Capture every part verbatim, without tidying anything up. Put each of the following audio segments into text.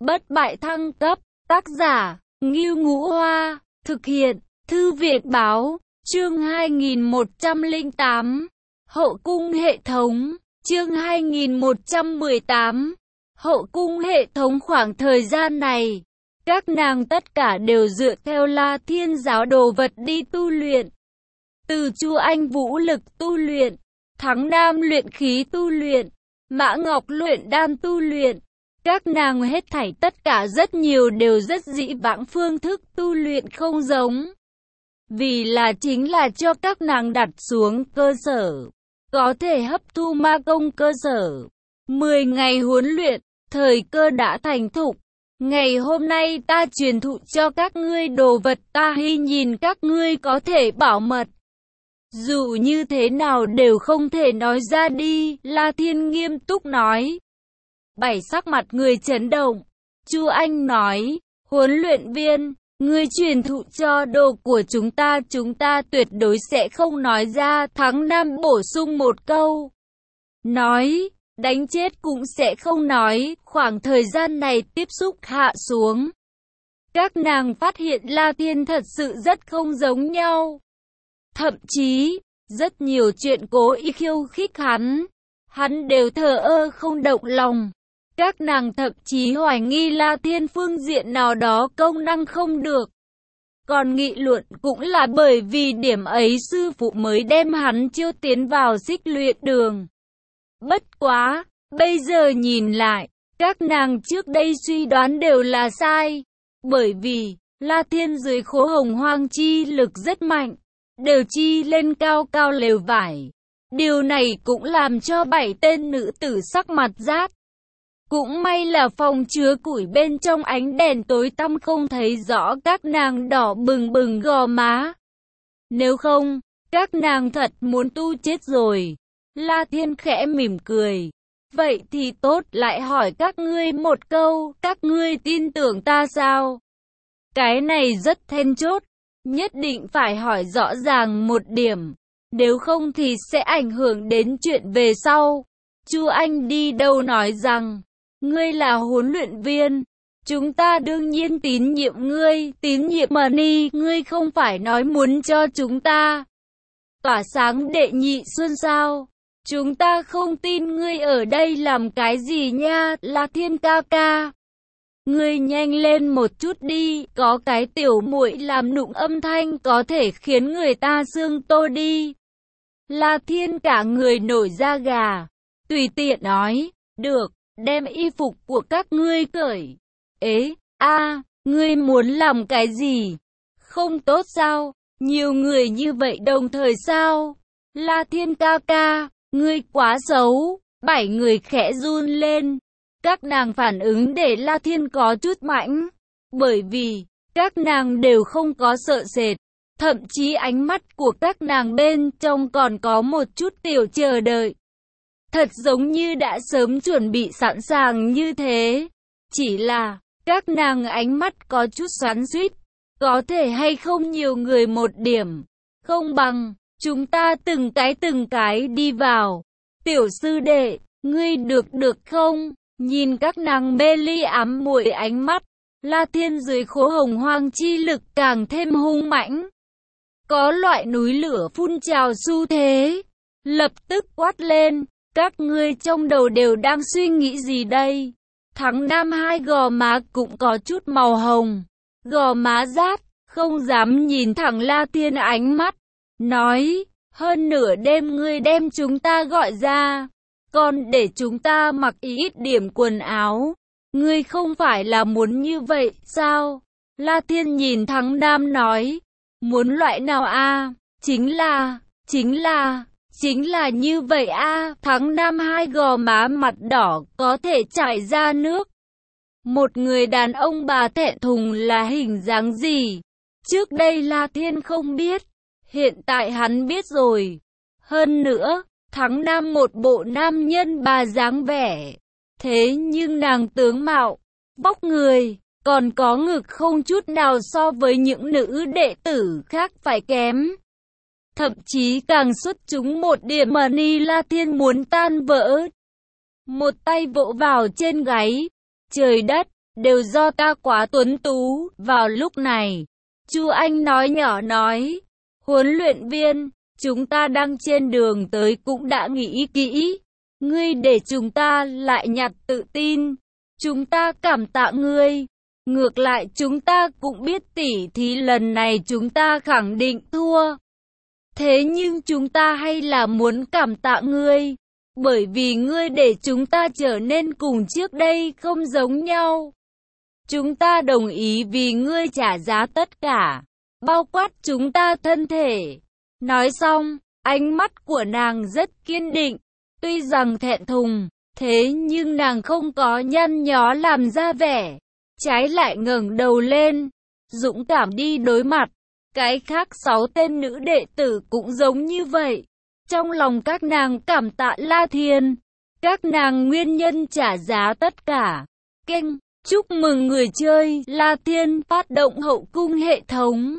Bất bại thăng cấp, tác giả, Ngưu Ngũ Hoa, thực hiện, Thư viện báo, chương hai nghìn một trăm lẻ tám, Hậu cung hệ thống, chương hai nghìn một trăm mười tám, Hậu cung hệ thống. Khoảng thời gian này, các nàng tất cả đều dựa theo La Thiên giáo đồ vật đi tu luyện. Từ Chu Anh vũ lực tu luyện, Thắng Nam luyện khí tu luyện, Mã Ngọc luyện đan tu luyện. Các nàng hết thảy tất cả rất nhiều đều rất dĩ vãng, phương thức tu luyện không giống. Vì là chính là cho các nàng đặt xuống cơ sở, có thể hấp thu ma công cơ sở. mười ngày huấn luyện, thời cơ đã thành thục. Ngày hôm nay ta truyền thụ cho các ngươi đồ vật, ta hy nhìn các ngươi có thể bảo mật. Dù như thế nào đều không thể nói ra đi, La Thiên nghiêm túc nói. Bảy sắc mặt người chấn động. Chu Anh nói, huấn luyện viên, ngươi truyền thụ cho đồ của chúng ta, chúng ta tuyệt đối sẽ không nói ra. Thắng Nam bổ sung một câu, nói, đánh chết cũng sẽ không nói. Khoảng thời gian này tiếp xúc hạ xuống, các nàng phát hiện La Thiên thật sự rất không giống nhau. Thậm chí, rất nhiều chuyện cố ý khiêu khích hắn, hắn đều thờ ơ không động lòng. Các nàng thậm chí hoài nghi La Thiên phương diện nào đó công năng không được. Còn nghị luận cũng là bởi vì điểm ấy sư phụ mới đem hắn chiêu tiến vào xích luyện đường. Bất quá, bây giờ nhìn lại, các nàng trước đây suy đoán đều là sai. Bởi vì, La Thiên dưới khố hồng hoang chi lực rất mạnh, đều chi lên cao cao lều vải. Điều này cũng làm cho bảy tên nữ tử sắc mặt rát. Cũng may là phòng chứa củi bên trong ánh đèn tối tăm không thấy rõ các nàng đỏ bừng bừng gò má. Nếu không, các nàng thật muốn tu chết rồi. La Thiên khẽ mỉm cười. Vậy thì tốt, lại hỏi các ngươi một câu, các ngươi tin tưởng ta sao? Cái này rất then chốt, nhất định phải hỏi rõ ràng một điểm, nếu không thì sẽ ảnh hưởng đến chuyện về sau. Chu Anh đi đâu nói rằng, ngươi là huấn luyện viên, chúng ta đương nhiên tín nhiệm ngươi, tín nhiệm mà ni, ngươi không phải nói muốn cho chúng ta tỏa sáng đệ nhị xuân sao? Chúng ta không tin ngươi ở đây làm cái gì nha, La Thiên ca ca. Ngươi nhanh lên một chút đi, có cái tiểu muội làm nụng âm thanh có thể khiến người ta xương tô đi. La Thiên cả người nổi da gà, tùy tiện nói, được, đem y phục của các ngươi cởi. Ế, a, ngươi muốn làm cái gì? Không tốt sao? Nhiều người như vậy đồng thời sao? La Thiên ca ca, ngươi quá xấu. Bảy người khẽ run lên. Các nàng phản ứng để La Thiên có chút mãnh, bởi vì các nàng đều không có sợ sệt, thậm chí ánh mắt của các nàng bên trong còn có một chút tiểu chờ đợi. Thật giống như đã sớm chuẩn bị sẵn sàng như thế. Chỉ là các nàng ánh mắt có chút xoắn xuýt, có thể hay không nhiều người một điểm, không bằng chúng ta từng cái từng cái đi vào. Tiểu sư đệ, ngươi được được không? Nhìn các nàng mê ly ám muội ánh mắt, La Thiên dưới khố hồng hoang chi lực càng thêm hung mãnh. Có loại núi lửa phun trào xu thế. Lập tức quát lên, các ngươi trong đầu đều đang suy nghĩ gì đây? Thắng Nam hai gò má cũng có chút màu hồng, gò má rát, không dám nhìn thẳng La Thiên ánh mắt, nói, hơn nửa đêm ngươi đem chúng ta gọi ra, còn để chúng ta mặc ít điểm quần áo, ngươi không phải là muốn như vậy sao? La Thiên nhìn Thắng Nam nói, muốn loại nào a? Chính là, chính là, chính là như vậy a. Thắng Nam hai gò má mặt đỏ có thể chảy ra nước. Một người đàn ông bà thẹn thùng là hình dáng gì? Trước đây La Thiên không biết, hiện tại hắn biết rồi. Hơn nữa, Thắng Nam một bộ nam nhân bà dáng vẻ. Thế nhưng nàng tướng mạo, vóc người, còn có ngực không chút nào so với những nữ đệ tử khác phải kém. Thậm chí càng xuất chúng một điểm mà ni La Thiên muốn tan vỡ. Một tay vỗ vào trên gáy. Trời đất, đều do ta quá tuấn tú. Vào lúc này, Chu Anh nói nhỏ nói, huấn luyện viên, chúng ta đang trên đường tới cũng đã nghĩ kỹ. Ngươi để chúng ta lại nhặt tự tin. Chúng ta cảm tạ ngươi. Ngược lại chúng ta cũng biết tỉ thí lần này chúng ta khẳng định thua. Thế nhưng chúng ta hay là muốn cảm tạ ngươi. Bởi vì ngươi để chúng ta trở nên cùng trước đây không giống nhau. Chúng ta đồng ý vì ngươi trả giá tất cả, bao quát chúng ta thân thể. Nói xong, ánh mắt của nàng rất kiên định. Tuy rằng thẹn thùng, thế nhưng nàng không có nhăn nhó làm ra vẻ. Trái lại ngẩng đầu lên, dũng cảm đi đối mặt. Cái khác sáu tên nữ đệ tử cũng giống như vậy. Trong lòng các nàng cảm tạ La Thiên. Các nàng nguyên nhân trả giá tất cả. Kênh, chúc mừng người chơi La Thiên phát động hậu cung hệ thống.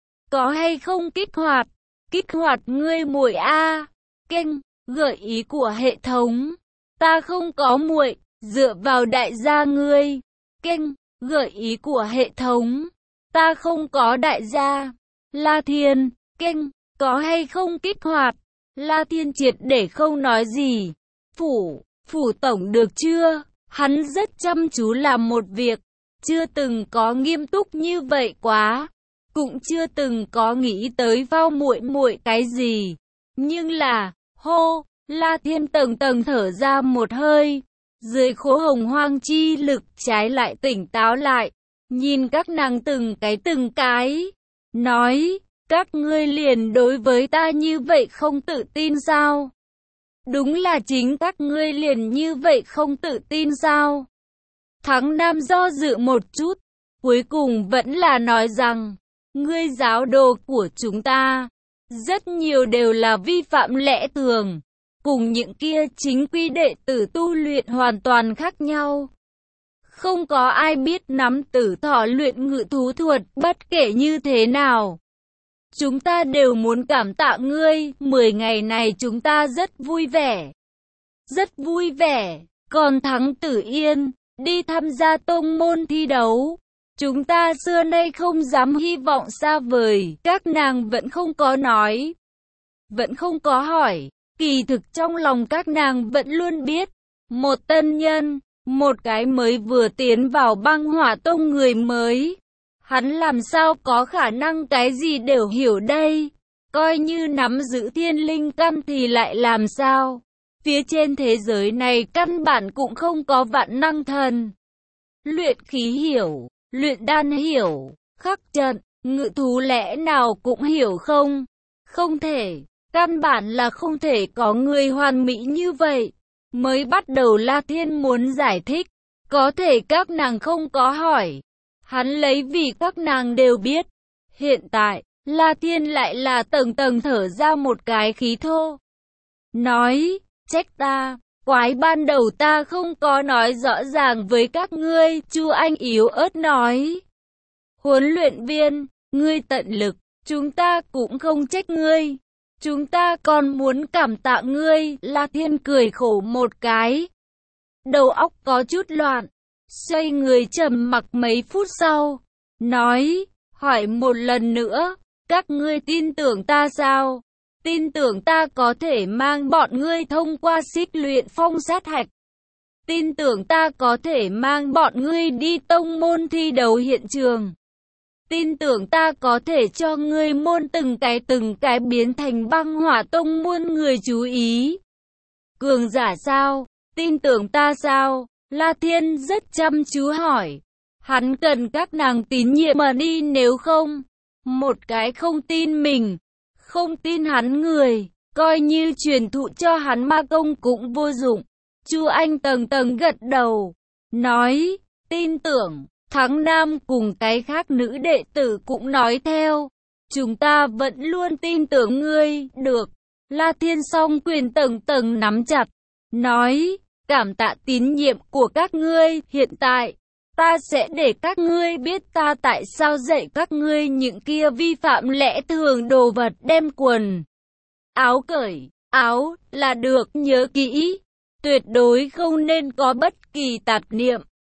Có hay không kích hoạt? Kích hoạt ngươi muội a. Kênh, gợi ý của hệ thống. Ta không có muội, dựa vào đại gia ngươi. Kênh, gợi ý của hệ thống. Ta không có đại gia. La Thiên, kênh, có hay không kích hoạt? La Thiên triệt để không nói gì. Phủ, phủ tổng được chưa? Hắn rất chăm chú làm một việc. Chưa từng có nghiêm túc như vậy quá. Cũng chưa từng có nghĩ tới vào muội muội cái gì. Nhưng là, hô, La Thiên tầng tầng thở ra một hơi. Dưới khố hồng hoang chi lực trái lại tỉnh táo lại. Nhìn các nàng từng cái từng cái. Nói, các ngươi liền đối với ta như vậy không tự tin sao? Đúng là chính các ngươi liền như vậy không tự tin sao? Thắng Nam do dự một chút. Cuối cùng vẫn là nói rằng, ngươi giáo đồ của chúng ta. Rất nhiều đều là vi phạm lẽ thường. Cùng những kia chính quy đệ tử tu luyện hoàn toàn khác nhau. Không có ai biết nắm tử thọ luyện ngự thú thuật bất kể như thế nào. Chúng ta đều muốn cảm tạ ngươi, mười ngày này chúng ta rất vui vẻ. Rất vui vẻ, còn Thắng Tử Yên, đi tham gia tông môn thi đấu. Chúng ta xưa nay không dám hy vọng xa vời, các nàng vẫn không có nói. Vẫn không có hỏi, kỳ thực trong lòng các nàng vẫn luôn biết. Một tân nhân, một cái mới vừa tiến vào băng hỏa tông người mới. Hắn làm sao có khả năng cái gì đều hiểu đây? Coi như nắm giữ thiên linh căn thì lại làm sao? Phía trên thế giới này căn bản cũng không có vạn năng thần. Luyện khí hiểu, luyện đan hiểu, khắc trận, ngự thú lẽ nào cũng hiểu không? Không thể, căn bản là không thể có người hoàn mỹ như vậy. Mới bắt đầu La Thiên muốn giải thích, có thể các nàng không có hỏi. Hắn lấy vì các nàng đều biết. Hiện tại, La Thiên lại là tầng tầng thở ra một cái khí thô. Nói, trách ta, quái ban đầu ta không có nói rõ ràng với các ngươi, Chu Anh yếu ớt nói. Huấn luyện viên, ngươi tận lực, chúng ta cũng không trách ngươi. Chúng ta còn muốn cảm tạ ngươi, La Thiên cười khổ một cái. Đầu óc có chút loạn. Xoay người trầm mặc mấy phút sau, nói, hỏi một lần nữa, các ngươi tin tưởng ta sao? Tin tưởng ta có thể mang bọn ngươi thông qua xích luyện phong sát hạch. Tin tưởng ta có thể mang bọn ngươi đi tông môn thi đấu hiện trường. Tin tưởng ta có thể cho ngươi môn từng cái từng cái biến thành băng hỏa tông muôn người chú ý. Cường giả sao? Tin tưởng ta sao? La Thiên rất chăm chú hỏi. Hắn cần các nàng tín nhiệm mà đi, nếu không, một cái không tin mình, không tin hắn người, coi như truyền thụ cho hắn ma công cũng vô dụng. Chu Anh tầng tầng gật đầu, nói, tin tưởng. Thắng Nam cùng cái khác nữ đệ tử cũng nói theo. Chúng ta vẫn luôn tin tưởng ngươi, được. La Thiên song quyền tầng tầng nắm chặt, nói, cảm tạ tín nhiệm của các ngươi. Hiện tại, ta sẽ để các ngươi biết ta tại sao dạy các ngươi những kia vi phạm lẽ thường đồ vật. Đem quần áo cởi áo là được, nhớ kỹ. Tuyệt đối không nên có bất kỳ tạp niệm.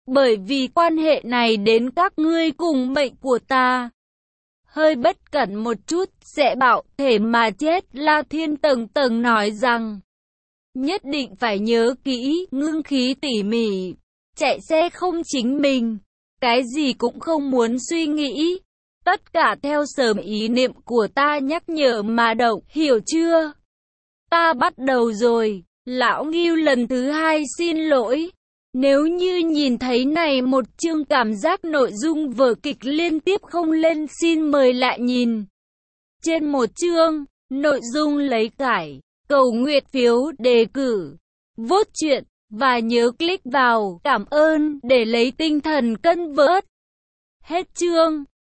bởi vì quan hệ này đến các ngươi cùng mệnh của ta. Hơi bất cẩn một chút, sẽ bạo thể mà chết. La Thiên tầng tầng nói rằng, nhất định phải nhớ kỹ, ngưng khí tỉ mỉ, chạy xe không chính mình, cái gì cũng không muốn suy nghĩ. Tất cả theo sớm ý niệm của ta nhắc nhở mà động, hiểu chưa? Ta bắt đầu rồi. Lão Ngưu lần thứ hai xin lỗi. Nếu như nhìn thấy này một chương cảm giác nội dung vở kịch liên tiếp không lên, xin mời lại nhìn. Trên một chương, nội dung lấy cải, cầu nguyện phiếu đề cử, vote chuyện, và nhớ click vào cảm ơn để lấy tinh thần cân vớt. Hết chương.